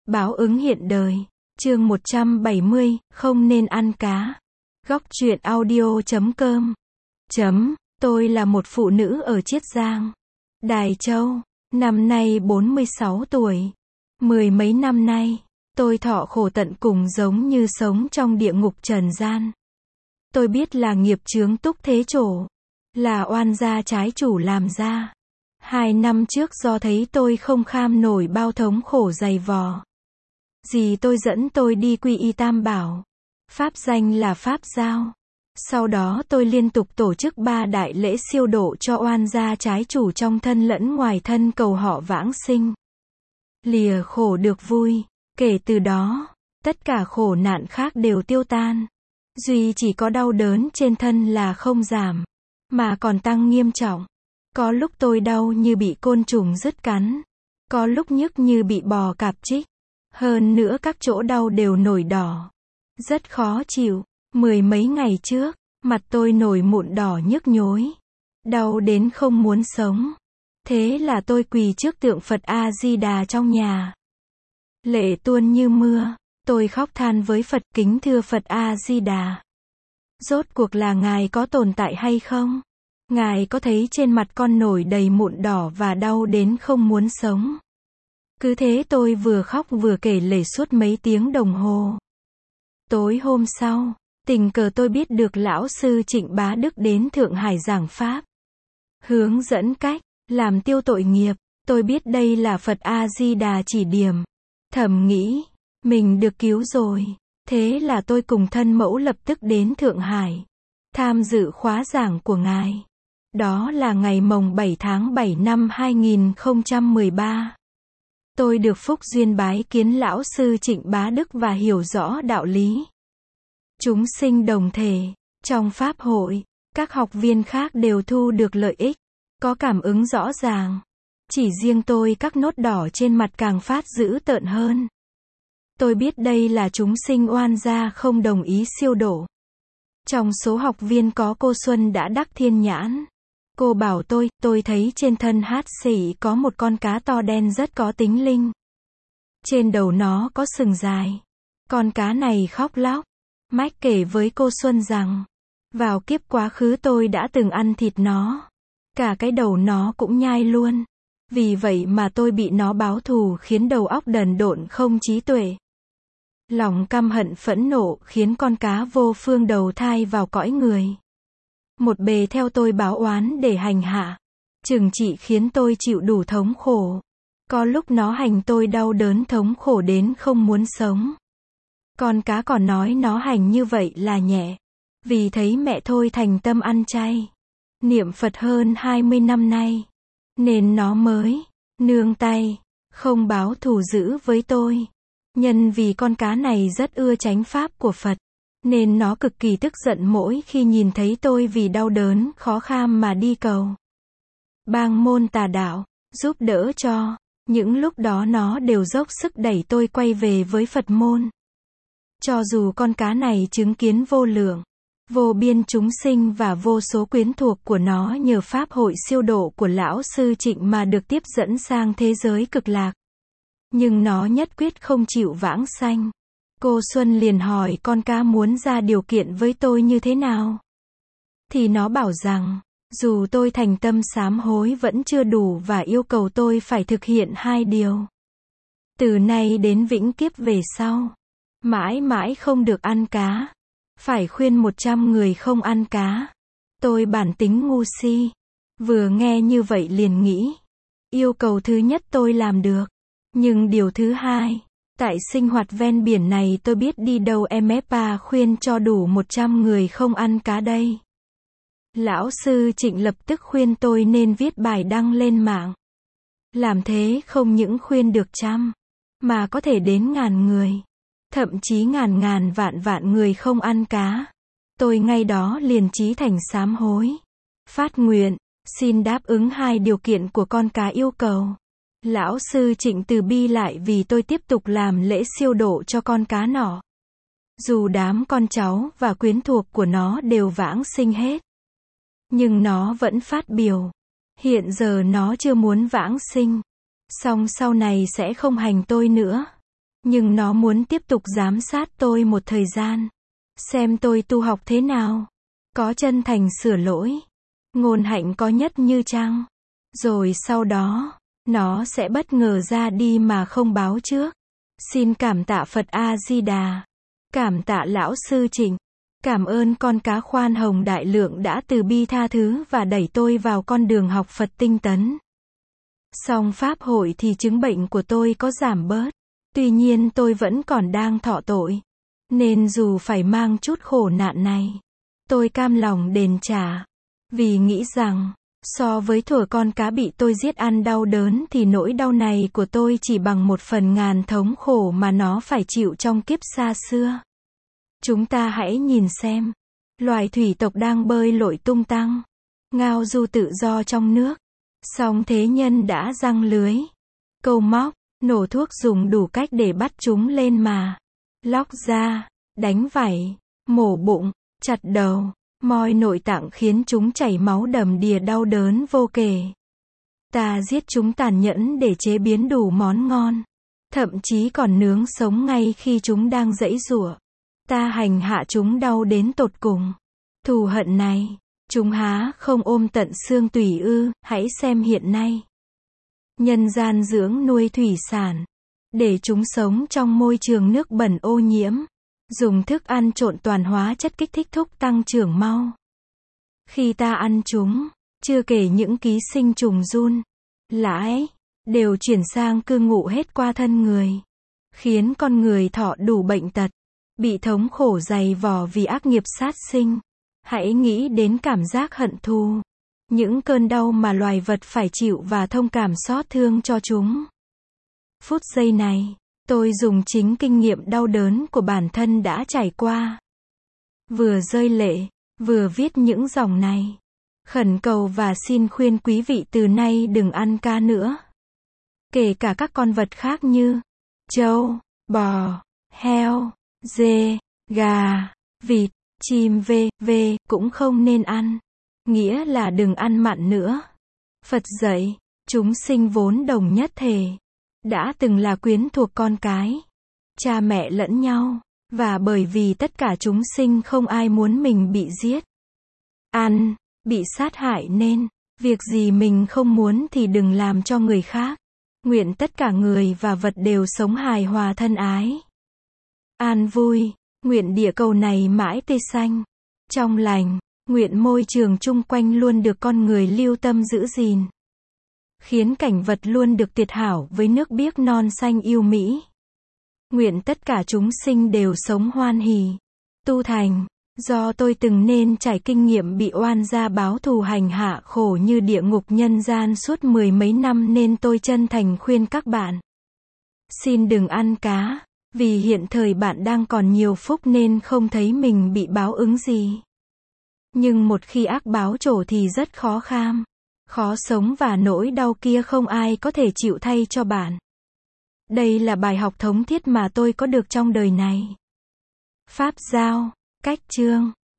Báo ứng hiện đời. Chương 170, không nên ăn cá. Góc truyện audio.com. Tôi là một phụ nữ ở Chiết Giang, Đài Châu, năm nay 46 tuổi. Mười mấy năm nay, tôi thọ khổ tận cùng giống như sống trong địa ngục trần gian. Tôi biết là nghiệp chướng túc thế trổ, là oan gia trái chủ làm ra. 2 năm trước do thấy tôi không kham nổi bao thống khổ dày vò, dì tôi dẫn tôi đi quy y Tam Bảo, pháp danh là Pháp Giao. Sau đó tôi liên tục tổ chức 3 đại lễ siêu độ cho oan gia trái chủ trong thân lẫn ngoài thân cầu họ vãng sinh, lìa khổ được vui. Kể từ đó, tất cả khổ nạn khác đều tiêu tan. Duy chỉ có đau đớn trên thân là không giảm, mà còn tăng nghiêm trọng. Có lúc tôi đau như bị côn trùng rứt cắn, có lúc nhức như bị bò cạp chích. Hơn nữa các chỗ đau đều nổi đỏ, rất khó chịu. Mười mấy ngày trước, mặt tôi nổi mụn đỏ nhức nhối, đau đến không muốn sống. Thế là tôi quỳ trước tượng Phật A-di-đà trong nhà, lệ tuôn như mưa. Tôi khóc than với Phật, kính thưa Phật A-di-đà, rốt cuộc là Ngài có tồn tại hay không? Ngài có thấy trên mặt con nổi đầy mụn đỏ và đau đến không muốn sống? Cứ thế tôi vừa khóc vừa kể lể suốt mấy tiếng đồng hồ. Tối hôm sau, tình cờ tôi biết được lão sư Trịnh Bá Đức đến Thượng Hải giảng pháp, hướng dẫn cách làm tiêu tội nghiệp. Tôi biết đây là Phật A-di-đà chỉ điểm, thầm nghĩ mình được cứu rồi. Thế là tôi cùng thân mẫu lập tức đến Thượng Hải, tham dự khóa giảng của Ngài. Đó là ngày mồng 7 tháng 7 năm 2013. Tôi được phúc duyên bái kiến lão sư Trịnh Bá Đức và hiểu rõ đạo lý chúng sinh đồng thể. Trong pháp hội, các học viên khác đều thu được lợi ích, có cảm ứng rõ ràng. Chỉ riêng tôi các nốt đỏ trên mặt càng phát dữ tợn hơn. Tôi biết đây là chúng sinh oan gia không đồng ý siêu độ. Trong số học viên có cô Xuân đã đắc thiên nhãn. Cô bảo tôi thấy trên thân HCI có một con cá to đen rất có tính linh. Trên đầu nó có sừng dài. Con cá này khóc lóc. Mách kể với cô Xuân rằng, vào kiếp quá khứ tôi đã từng ăn thịt nó. Cả cái đầu nó cũng nhai luôn. Vì vậy mà tôi bị nó báo thù khiến đầu óc đần độn không trí tuệ. Lòng căm hận phẫn nộ khiến con cá vô phương đầu thai vào cõi người. Một bề theo tôi báo oán để hành hạ, trừng trị khiến tôi chịu đủ thống khổ. Có lúc nó hành tôi đau đớn thống khổ đến không muốn sống. Con cá còn nói nó hành như vậy là nhẹ, vì thấy mẹ thôi thành tâm ăn chay, niệm Phật hơn 20 năm nay, nên nó mới nương tay, không báo thù dữ với tôi. Nhân vì con cá này rất ưa chánh pháp của Phật, nên nó cực kỳ tức giận mỗi khi nhìn thấy tôi vì đau đớn khó kham mà đi cầu bang môn tà đạo, giúp đỡ cho. Những lúc đó nó đều dốc sức đẩy tôi quay về với Phật môn. Cho dù con cá này chứng kiến vô lượng, vô biên chúng sinh và vô số quyến thuộc của nó nhờ pháp hội siêu độ của lão sư Trịnh mà được tiếp dẫn sang thế giới cực lạc, nhưng nó nhất quyết không chịu vãng sanh. Cô Xuân liền hỏi con cá muốn ra điều kiện với tôi như thế nào. Thì nó bảo rằng, dù tôi thành tâm sám hối vẫn chưa đủ và yêu cầu tôi phải thực hiện 2 điều. Từ nay đến vĩnh kiếp về sau, mãi mãi không được ăn cá. Phải khuyên 100 người không ăn cá. Tôi bản tính ngu si, vừa nghe như vậy liền nghĩ, yêu cầu thứ nhất tôi làm được. Nhưng điều thứ hai, tại sinh hoạt ven biển này tôi biết đi đâu MFA khuyên cho đủ 100 người không ăn cá đây. Lão sư Trịnh lập tức khuyên tôi nên viết bài đăng lên mạng. Làm thế không những khuyên được 100, mà có thể đến 1000 người. Thậm chí ngàn vạn người không ăn cá. Tôi ngay đó liền chí thành sám hối, phát nguyện, xin đáp ứng 2 điều kiện của con cá yêu cầu. Lão sư Trịnh từ bi lại vì tôi tiếp tục làm lễ siêu độ cho con cá nọ. Dù đám con cháu và quyến thuộc của nó đều vãng sinh hết, nhưng nó vẫn phát biểu, hiện giờ nó chưa muốn vãng sinh, song sau này sẽ không hành tôi nữa. Nhưng nó muốn tiếp tục giám sát tôi một thời gian. Xem tôi tu học thế nào. Có chân thành sửa lỗi. Ngôn hạnh có nhất như chăng. Rồi sau đó, nó sẽ bất ngờ ra đi mà không báo trước. Xin cảm tạ Phật A-di-đà. Cảm tạ Lão Sư Trịnh. Cảm ơn con cá khoan hồng đại lượng đã từ bi tha thứ và đẩy tôi vào con đường học Phật tinh tấn. Song Pháp hội thì chứng bệnh của tôi có giảm bớt. Tuy nhiên tôi vẫn còn đang thọ tội. Nên dù phải mang chút khổ nạn này, tôi cam lòng đền trả. Vì nghĩ rằng, so với thuở con cá bị tôi giết ăn đau đớn thì nỗi đau này của tôi chỉ bằng 1/1000 thống khổ mà nó phải chịu trong kiếp xa xưa. Chúng ta hãy nhìn xem. Loài thủy tộc đang bơi lội tung tăng. Ngao du tự do trong nước. Song thế nhân đã giăng lưới. Câu móc, nổ thuốc dùng đủ cách để bắt chúng lên mà. Lóc da, đánh vảy, mổ bụng, chặt đầu, moi nội tạng khiến chúng chảy máu đầm đìa đau đớn vô kể. Ta giết chúng tàn nhẫn để chế biến đủ món ngon. Thậm chí còn nướng sống ngay khi chúng đang giãy giụa. Ta hành hạ chúng đau đến tột cùng. Thù hận này, chúng há không ôm tận xương tủy ư, hãy xem hiện nay. Nhân gian dưỡng nuôi thủy sản, để chúng sống trong môi trường nước bẩn ô nhiễm. Dùng thức ăn trộn toàn hóa chất kích thích thúc tăng trưởng mau. Khi ta ăn chúng, chưa kể những ký sinh trùng giun, lãi, đều chuyển sang cư ngụ hết qua thân người. Khiến con người thọ đủ bệnh tật, bị thống khổ dày vò vì ác nghiệp sát sinh. Hãy nghĩ đến cảm giác hận thù, những cơn đau mà loài vật phải chịu và thông cảm xót thương cho chúng. Phút giây này, tôi dùng chính kinh nghiệm đau đớn của bản thân đã trải qua. Vừa rơi lệ, vừa viết những dòng này. Khẩn cầu và xin khuyên quý vị từ nay đừng ăn cá nữa. Kể cả các con vật khác như trâu, bò, heo, dê, gà, vịt, chim v.v. cũng không nên ăn. Nghĩa là đừng ăn mặn nữa. Phật dạy, chúng sinh vốn đồng nhất thể. Đã từng là quyến thuộc con cái, cha mẹ lẫn nhau, và bởi vì tất cả chúng sinh không ai muốn mình bị giết, ăn, bị sát hại nên, việc gì mình không muốn thì đừng làm cho người khác. Nguyện tất cả người và vật đều sống hài hòa thân ái, an vui. Nguyện địa cầu này mãi tươi xanh, trong lành. Nguyện môi trường chung quanh luôn được con người lưu tâm giữ gìn. Khiến cảnh vật luôn được tuyệt hảo với nước biếc non xanh yêu mỹ. Nguyện tất cả chúng sinh đều sống hoan hỉ, tu thành. Do tôi từng nên trải kinh nghiệm bị oan gia báo thù hành hạ khổ như địa ngục nhân gian suốt 10 mấy năm nên tôi chân thành khuyên các bạn. Xin đừng ăn cá, vì hiện thời bạn đang còn nhiều phúc nên không thấy mình bị báo ứng gì. Nhưng một khi ác báo trổ thì rất khó kham, khó sống và nỗi đau kia không ai có thể chịu thay cho bạn. Đây là bài học thống thiết mà tôi có được trong đời này. Pháp Giao, Cách Chương